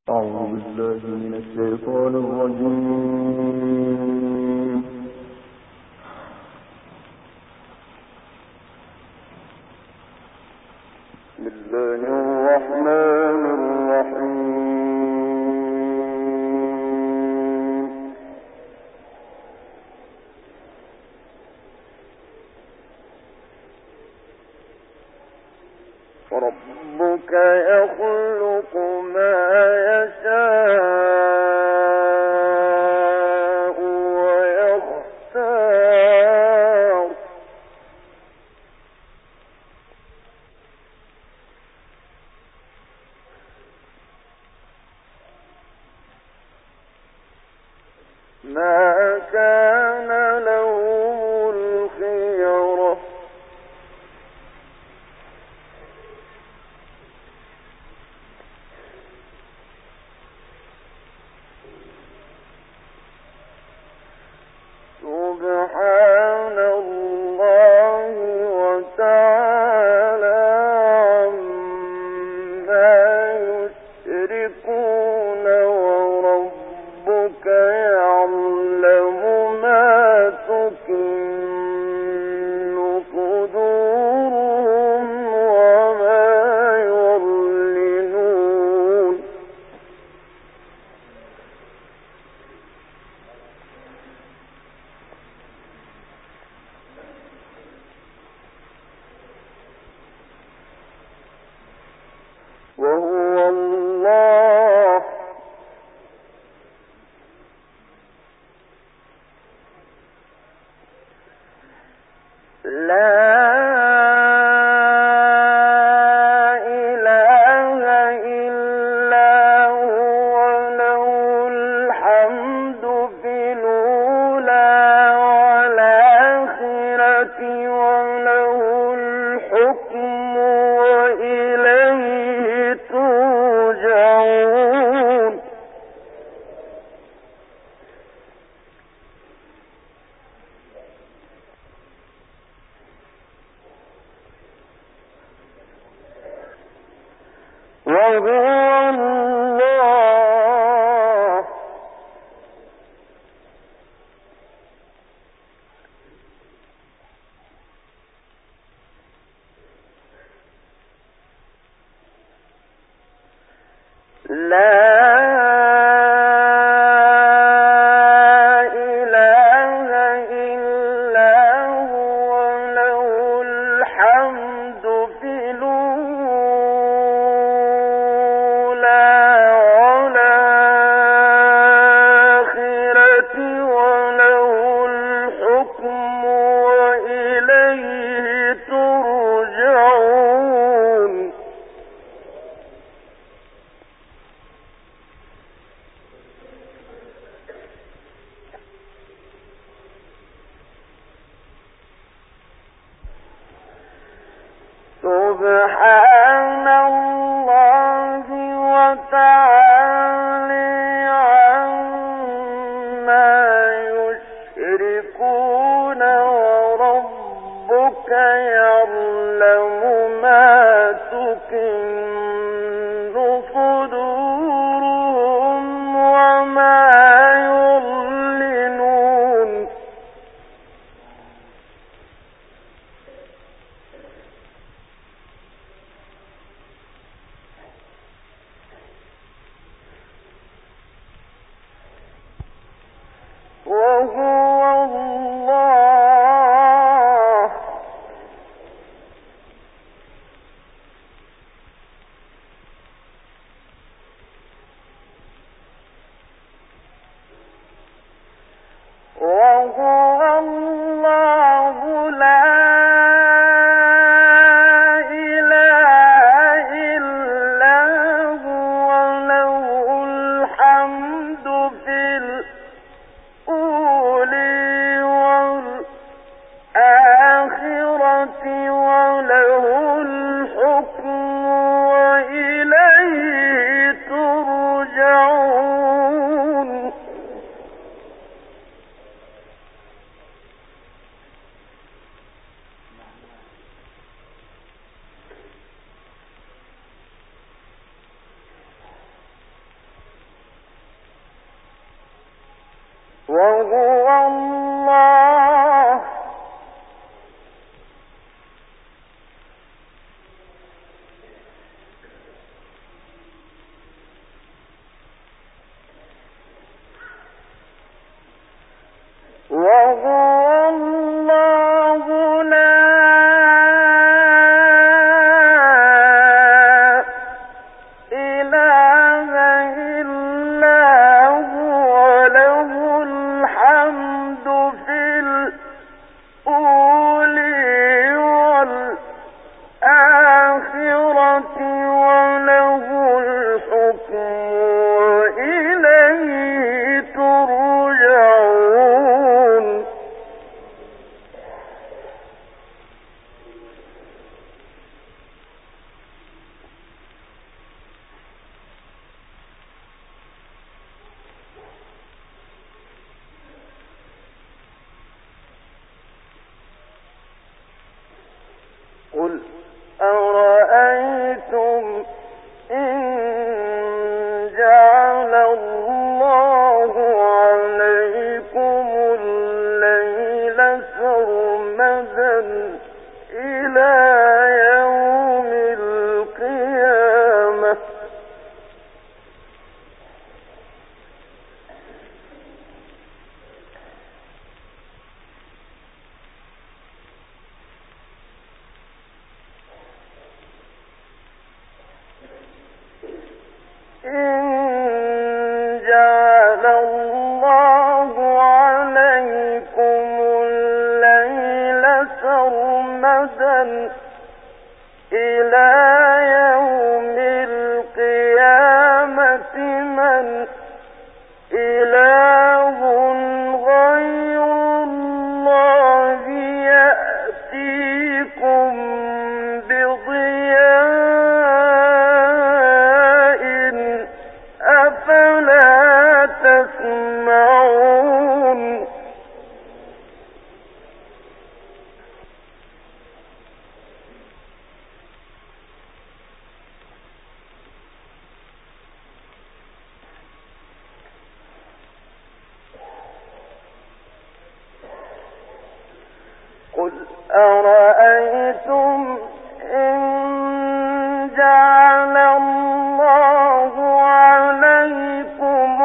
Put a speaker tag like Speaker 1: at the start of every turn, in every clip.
Speaker 1: أعوذ بالله من الشيطان الرجيم. بسم الله الرحمن الرحيم. ربك يخلق ما يشاء ويختار ما كان لهم الخيرة سبحان الله وتعالى عما يشركون وربك يعلم ما تكن صدورهم وما يعلنون وهو الله لا إله إلا هو له الحمد في الأولى والآخرة وله الحكم وإليه ترجعون وهو الله لا إله إلا هو له الحمد في الأولى والآخرة وله الحكم وإليه ترجعون سبحان الله وتعالى عما يشركون وربك يعلم ما تكن صدورهم وما يعلنون وهو الله وهو الله قل أرأيتم إن جعل الله عليكم الليل سرمدا إلى يوم القيامة إلى يوم القيامة من إله غير الله يأتيكم بضياء أفلا تسمعون قل أرأيتم إن جعل الله عليكم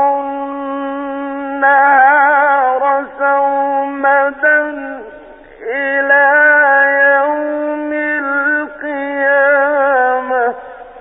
Speaker 1: النهار سرمدا إلى يوم القيامة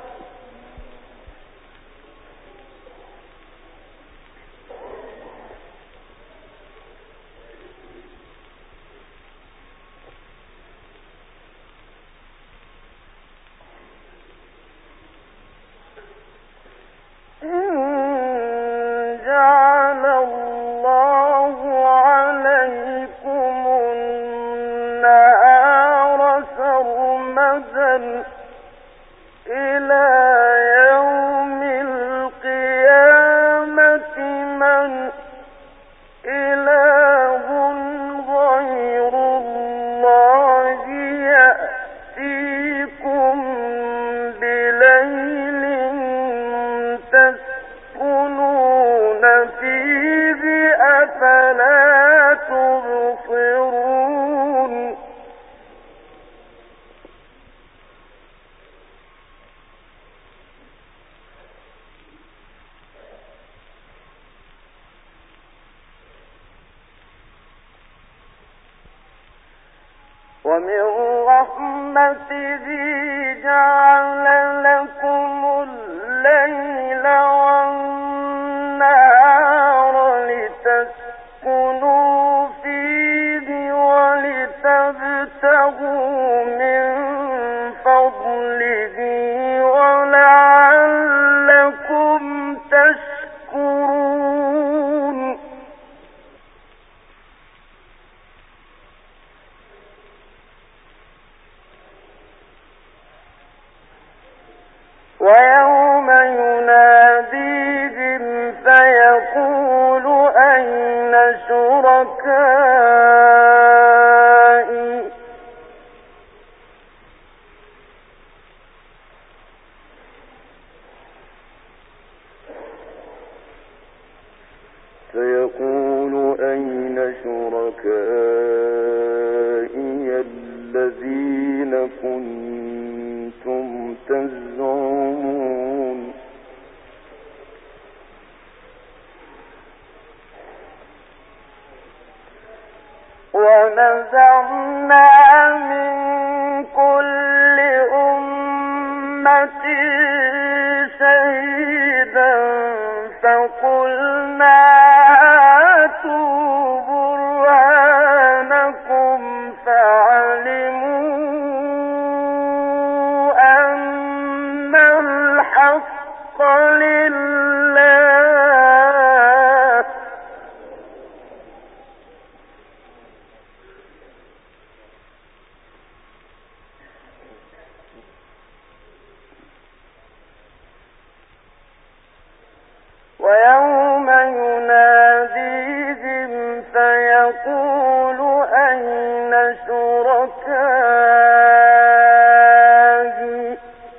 Speaker 1: جعل الله عليكم النهار سرمدا إلى يوم القيامة من إله غير الله يأتيكم بليل تسكنون فيه أفلا تبصرون ومن رحمته جعل لكم الليل والنهار لتسكنوا فيه ولتبتغوا من فضله ولعلكم تشكرون تزعمون ونزعنا من كل أمة شهيدا فقلنا هاتوا برهانكم فعلموا أن الحق لله ويوم يناديهم فيقول أين شركائي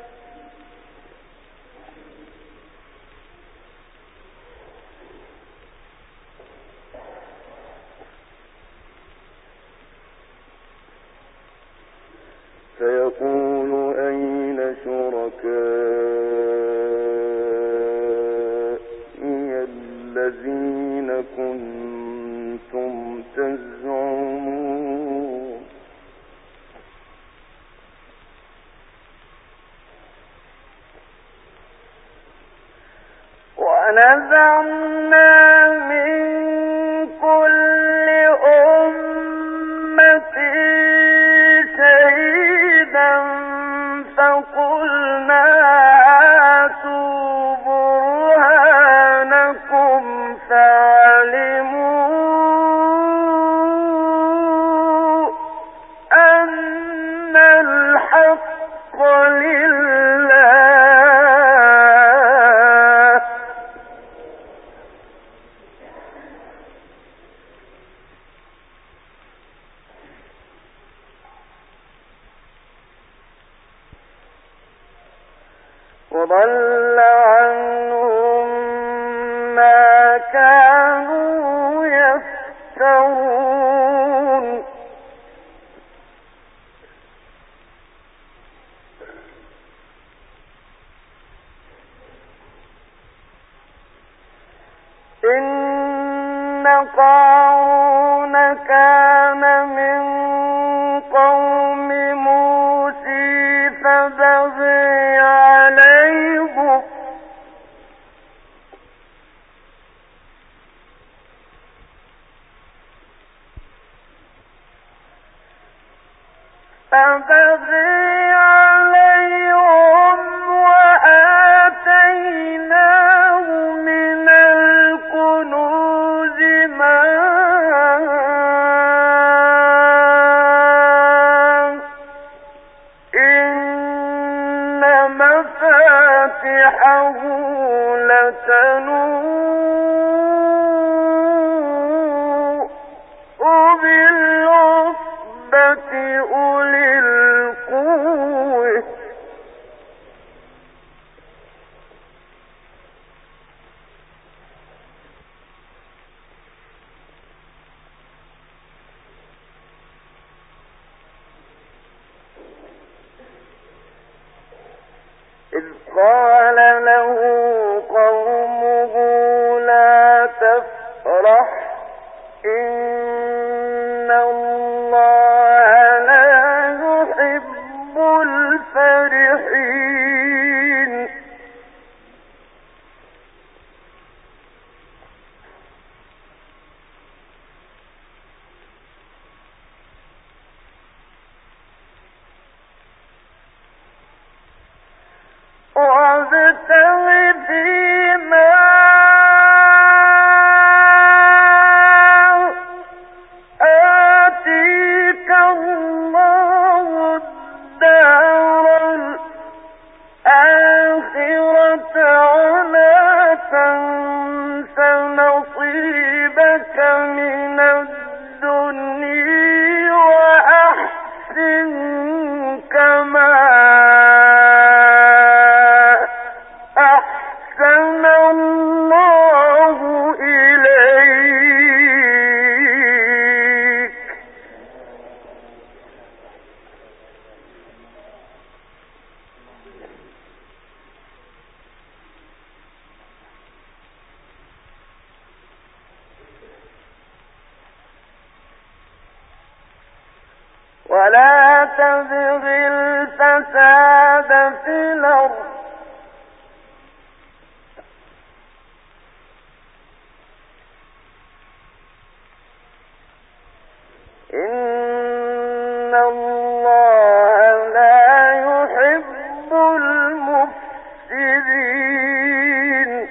Speaker 1: الذين كنتم تزعمون ونزعنا من كل أمة شهيدا فقلنا هاتوا برهانكم فعلموا أن الحق لله وضل عنهم ما كانوا يفترون إن قارون كان من قوم موسى فبغي عليهم وآتيناه من الكنوز ما إن مفاتحه لتنوء بالعصبة أولي القوة إذ قال له قومه لا تفرح إن الله لا يحب الفرحين وابتغ ولا تبغ الفساد في الأرض إن الله لا يحب المفسدين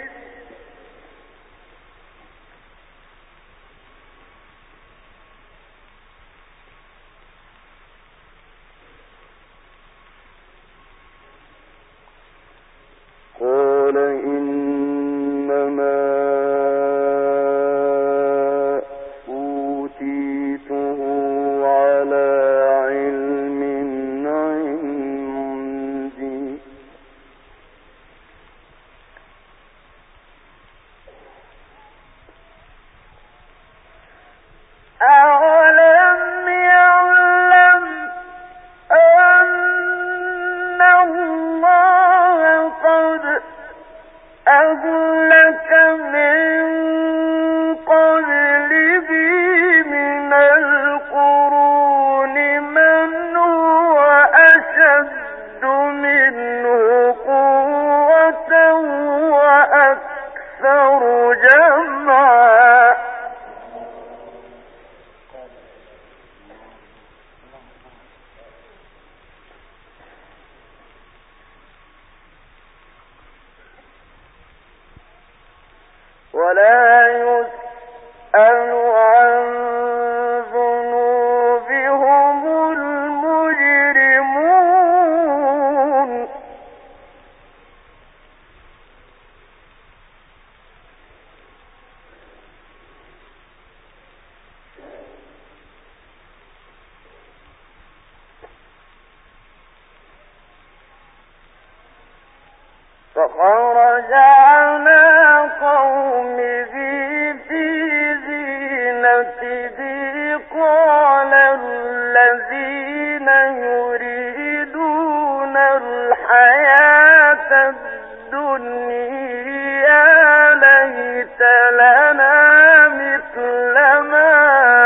Speaker 1: قال إنما أوتيته على علم عندي أولم يعلم أن الله قد أهلك من قبله من القرون من هو أشد منه قوة وأكثر جمعا ولا يسأل عن ذنوبهم المجرمون فخرج على قومه في زينته قال الذين يريدون الحياة الدنيا ليت لنا مثل ما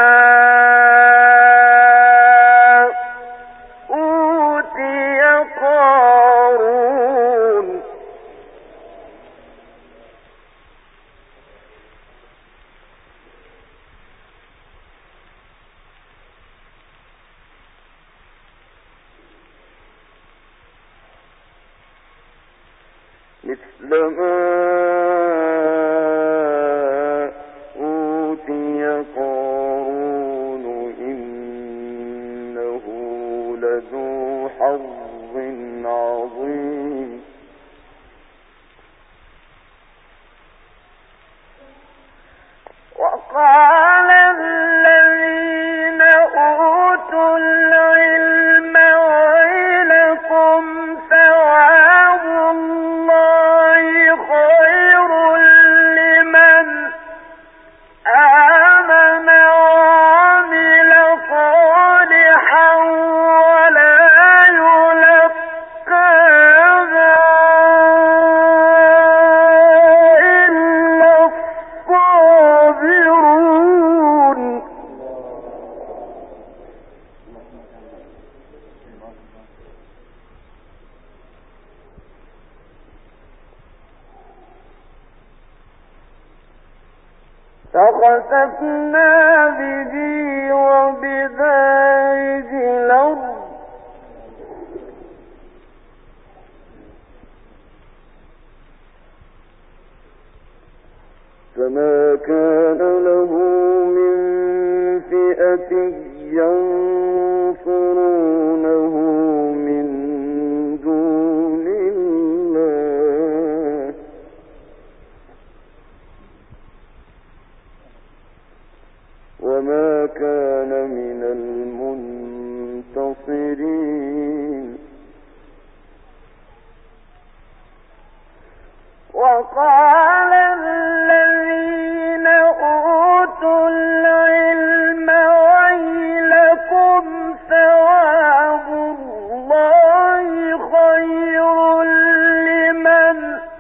Speaker 1: أوتي قارون مثل ما أوتي قارون إنه لذو حظ عظيم وقال الذين أوتوا العلم ويلكم ثواب الله خير لمن آمن وعمل صالحا ولا يلقاها إلا الصابرون فخسفنا به وبداره الأرض فما كان له من فئة ينصرونه من دون الله وما كان من المنتصرين وقال الذين أوتوا العلم ويلكم ثواب الله خير لمن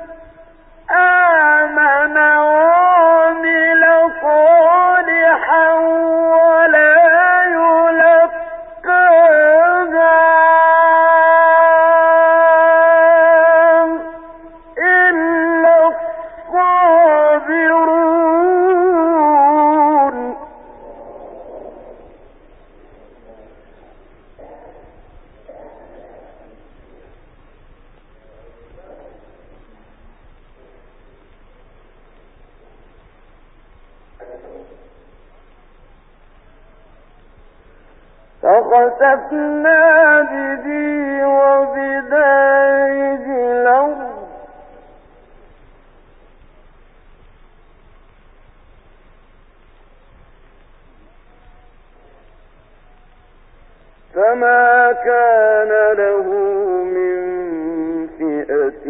Speaker 1: آمن وعمل صالحا ولا يلقاها فخسفنا به وبداره الأرض فما كان له من فئة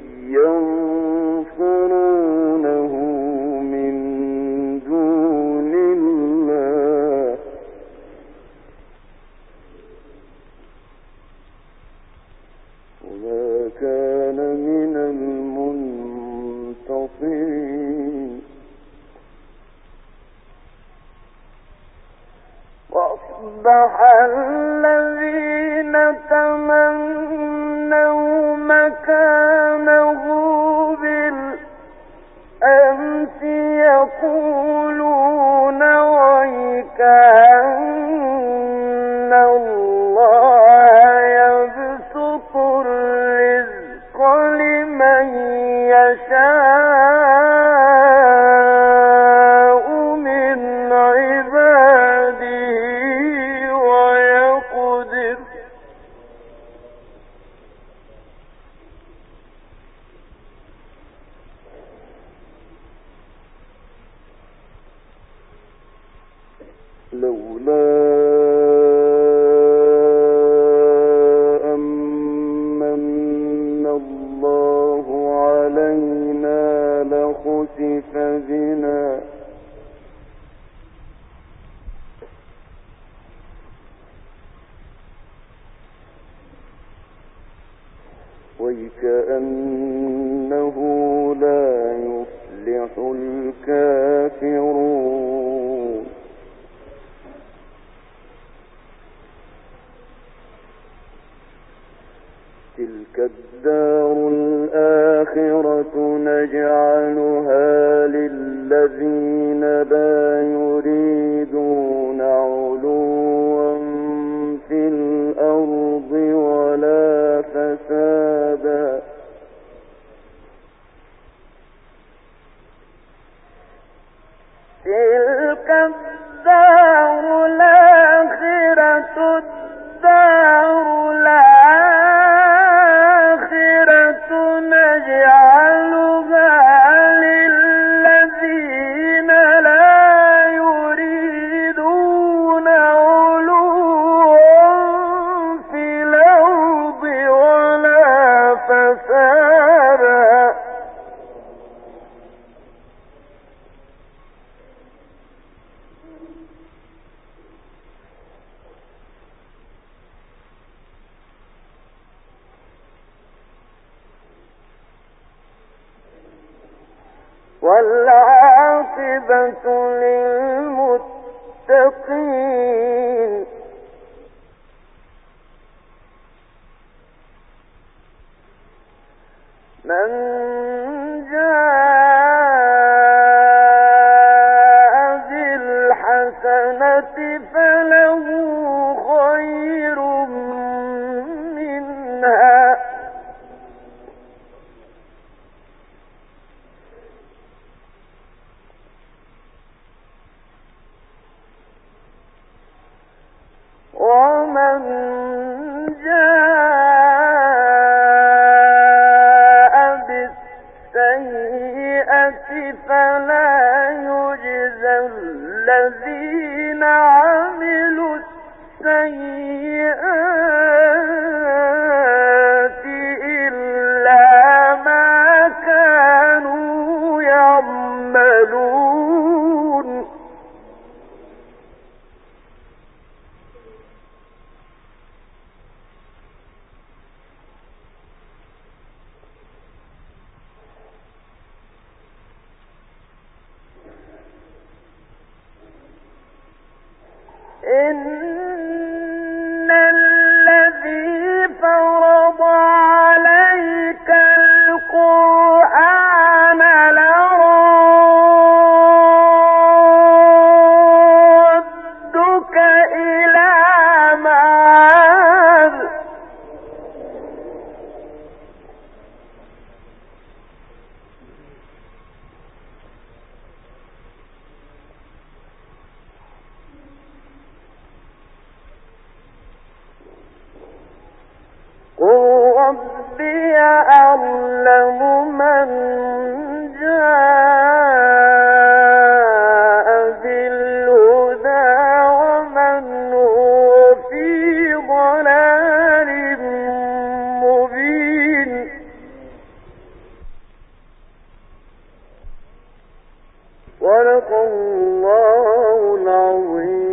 Speaker 1: ينصرونه من دون الله وما كان من المنتصرين وأصبح الذين تمنوا مكانه بالأمس يقولون ويكأن الله يبسط الرزق لمن يشاء من عباده ويقدر لولا أمن الله علينا لخسف بنا ويكأنه لا يفلح الكافرون تلك الدار الآخرة نجعلها للذين لا يريدون علوا في الأرض ولا فسادا تلك الدار الآخرة الدار الآخرة نجعلها للذين لا يريدون علوا في الأرض ولا فسادا والعاقبة للمتقين من جاء بالحسنة فله خير منها ومن جاء بالسيئة فلا يجزى الذين عملوا السيئات إلا ما كانوا يعملون إن الذي فرض عليك القرآن لرادك إلى معاد صدق الله العظيم.